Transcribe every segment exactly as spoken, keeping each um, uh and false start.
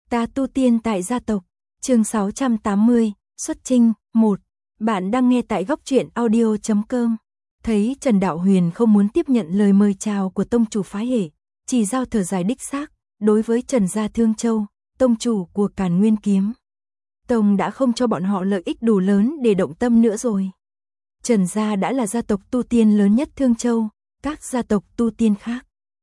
Ta tu tiên tại gia tộc, chương sáu trăm tám mươi, xuất chinh, một. Bạn đang nghe tại góc truyện audio chấm com. Thấy Trần Đạo Huyền không muốn tiếp nhận lời mời chào của tông chủ phái hệ, Chỉ Dao thở dài đích xác, đối với Trần gia Thương Châu, tông chủ của Càn Nguyên Kiếm Tông đã không cho bọn họ lợi ích đủ lớn để động tâm nữa rồi. Trần gia đã là gia tộc tu tiên lớn nhất Thương Châu, các gia tộc tu tiên khác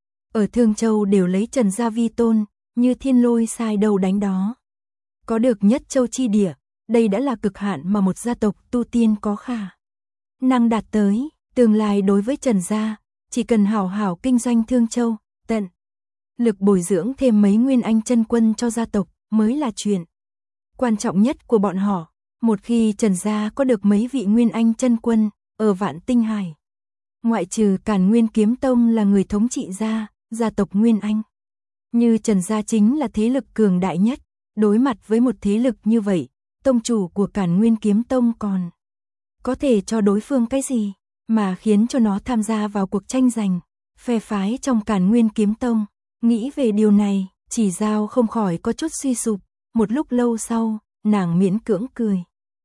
ở Thương Châu đều lấy Trần gia vi tôn, như thiên lôi sai đầu đánh đó. Có được nhất châu chi địa, đây đã là cực hạn mà một gia tộc tu tiên có khả năng đạt tới. Tương lai đối với Trần gia, chỉ cần hảo hảo kinh doanh Thương Châu, tận lực bồi dưỡng thêm mấy nguyên anh chân quân cho gia tộc mới là chuyện quan trọng nhất của bọn họ. Một khi Trần gia có được mấy vị nguyên anh chân quân ở Vạn Tinh Hải, ngoại trừ Càn Nguyên Kiếm Tông là người thống trị gia, gia tộc nguyên anh, như Trần gia chính là thế lực cường đại nhất. Đối mặt với một thế lực như vậy, tông chủ của Càn Nguyên Kiếm Tông còn có thể cho đối phương cái gì mà khiến cho nó tham gia vào cuộc tranh giành phe phái trong Càn Nguyên Kiếm Tông. Nghĩ về điều này, Chỉ Dao không khỏi có chút suy sụp. Một lúc lâu sau, nàng miễn cưỡng cười,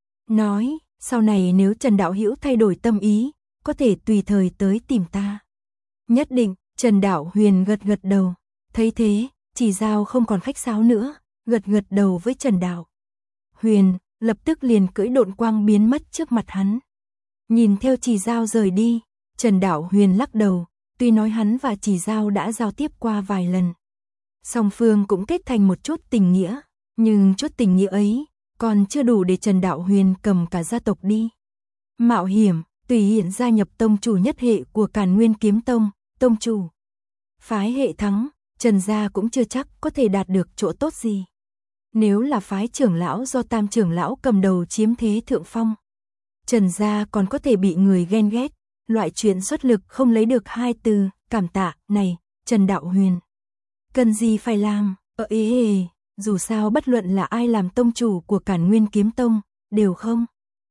nói, sau này nếu Trần đạo hữu thay đổi tâm ý, có thể tùy thời tới tìm ta. Nhất định. Trần Đạo Huyền gật gật đầu. Thấy thế, Chỉ Dao không còn khách sáo nữa, gật gật đầu với Trần Đạo Huyền, lập tức liền cưỡi độn quang biến mất trước mặt hắn. Nhìn theo Chỉ Dao rời đi, Trần Đạo Huyền lắc đầu, tuy nói hắn và Chỉ Dao đã giao tiếp qua vài lần, song phương cũng kết thành một chút tình nghĩa, nhưng chút tình nghĩa ấy còn chưa đủ để Trần Đạo Huyền cầm cả gia tộc đi mạo hiểm. Tùy hiện gia nhập tông chủ nhất hệ của Càn Nguyên Kiếm Tông, tông chủ phái hệ thắng, Trần gia cũng chưa chắc có thể đạt được chỗ tốt gì. Nếu là phái trưởng lão do Tam trưởng lão cầm đầu chiếm thế thượng phong, Trần gia còn có thể bị người ghen ghét. Loại chuyện xuất lực không lấy được hai từ cảm tạ này, Trần Đạo Huyền cần gì phải làm. Ờ ế ề, dù sao bất luận là ai làm tông chủ của Càn Nguyên Kiếm Tông, đều không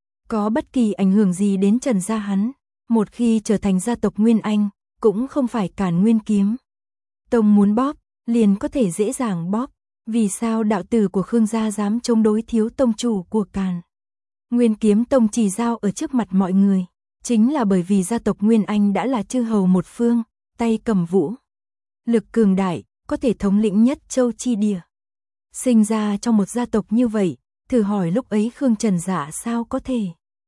có bất kỳ ảnh hưởng gì đến Trần gia hắn. Một khi trở thành gia tộc Nguyên Anh, cũng không phải Càn Nguyên Kiếm Tông muốn bóp, liền có thể dễ dàng bóp. Vì sao đạo tử của Khương gia dám chống đối thiếu tông chủ của Càn Nguyên Kiếm Tông Chỉ Dao ở trước mặt mọi người? Chính là bởi vì gia tộc Nguyên Anh đã là chư hầu một phương, tay cầm vũ lực cường đại, có thể thống lĩnh nhất châu chi địa. Sinh ra trong một gia tộc như vậy, thử hỏi lúc ấy Khương Trần Dạ sao có thể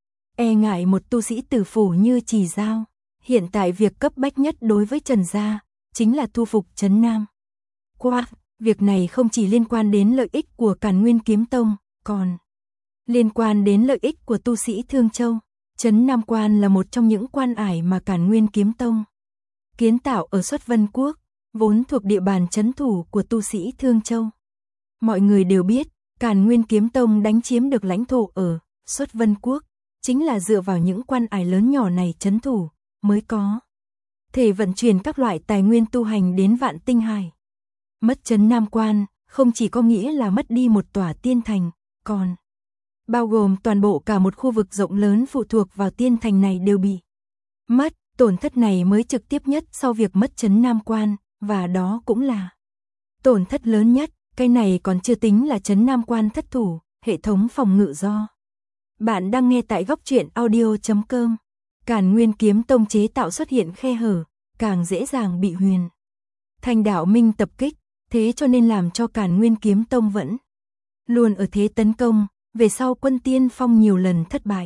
e ngại một tu sĩ tử phủ như Chỉ Dao. Hiện tại việc cấp bách nhất đối với Trần gia chính là thu phục Trấn Nam Quan. Việc này không chỉ liên quan đến lợi ích của Càn Nguyên Kiếm Tông, còn liên quan đến lợi ích của tu sĩ Thương Châu. Trấn Nam Quan là một trong những quan ải mà Càn Nguyên Kiếm Tông kiến tạo ở Xuất Vân Quốc, vốn thuộc địa bàn trấn thủ của tu sĩ Thương Châu. Mọi người đều biết, Càn Nguyên Kiếm Tông đánh chiếm được lãnh thổ ở Xuất Vân Quốc, chính là dựa vào những quan ải lớn nhỏ này trấn thủ, mới có thể vận chuyển các loại tài nguyên tu hành đến Vạn Tinh Hải. Mất Trấn Nam Quan, không chỉ có nghĩa là mất đi một tòa tiên thành, còn bao gồm toàn bộ cả một khu vực rộng lớn phụ thuộc vào tiên thành này đều bị mất. Tổn thất này mới trực tiếp nhất sau việc mất Trấn Nam Quan, và đó cũng là tổn thất lớn nhất. Cái này còn chưa tính là Trấn Nam Quan thất thủ, hệ thống phòng ngự do bạn đang nghe tại góc truyện audio chấm com. Càn Nguyên Kiếm Tông chế tạo xuất hiện khe hở, càng dễ dàng bị Huyền Thanh Đạo Minh tập kích, thế cho nên làm cho Càn Nguyên Kiếm Tông vẫn luôn ở thế tấn công. Về sau Quân Tiên Phong nhiều lần thất bại,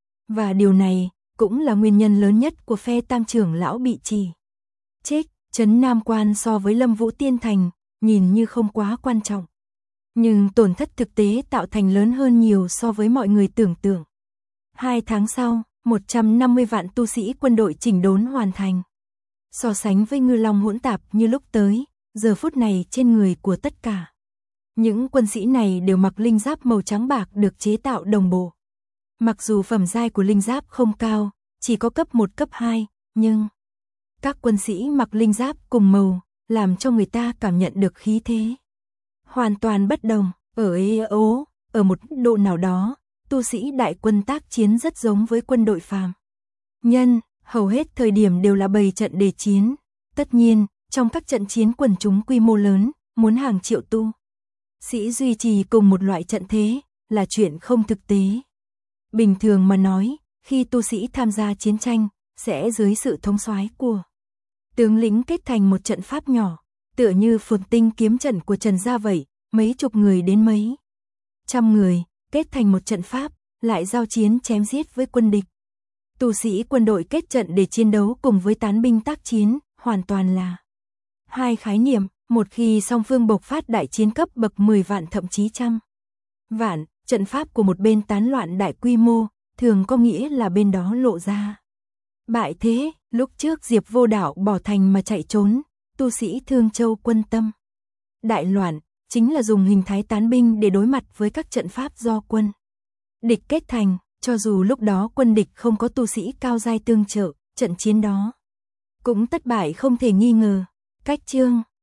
và điều này cũng là nguyên nhân lớn nhất của phe Tam trưởng lão bị chỉ trích. Trấn Nam Quan so với Lâm Vũ Tiên Thành nhìn như không quá quan trọng, nhưng tổn thất thực tế tạo thành lớn hơn nhiều so với mọi người tưởng tượng. Hai tháng sau, một trăm năm mươi vạn tu sĩ quân đội chỉnh đốn hoàn thành. So sánh với Ngư Long hỗn tạp như lúc tới, giờ phút này trên người của tất cả những quân sĩ này đều mặc linh giáp màu trắng bạc được chế tạo đồng bộ. Mặc dù phẩm giai của linh giáp không cao, chỉ có cấp một cấp hai, nhưng các quân sĩ mặc linh giáp cùng màu, làm cho người ta cảm nhận được khí thế hoàn toàn bất đồng. Ở ê ố, ở một độ nào đó, tu sĩ đại quân tác chiến rất giống với quân đội phàm nhân, hầu hết thời điểm đều là bày trận để chiến. Tất nhiên, trong các trận chiến quần chúng quy mô lớn, muốn hàng triệu tu sĩ duy trì cùng một loại trận thế là chuyện không thực tế. Bình thường mà nói, khi tu sĩ tham gia chiến tranh, sẽ dưới sự thống soái của tướng lĩnh kết thành một trận pháp nhỏ, tựa như Phồn Tinh kiếm trận của Trần gia vậy, mấy chục người đến mấy trăm người, kết thành một trận pháp, lại giao chiến chém giết với quân địch. Tu sĩ quân đội kết trận để chiến đấu cùng với tán binh tác chiến, hoàn toàn là hai khái niệm. Một khi song phương bộc phát đại chiến cấp bậc mười vạn thậm chí trăm vạn, trận pháp của một bên tán loạn đại quy mô, thường có nghĩa là bên đó lộ ra bại thế. Lúc trước Diệp Vô Đạo bỏ thành mà chạy trốn, tu sĩ Thương Châu quân tâm đại loạn, chính là dùng hình thái tán binh để đối mặt với các trận pháp do quân địch kết thành. Cho dù lúc đó quân địch không có tu sĩ cao giai tương trợ, trận chiến đó cũng thất bại không thể nghi ngờ. Cách chương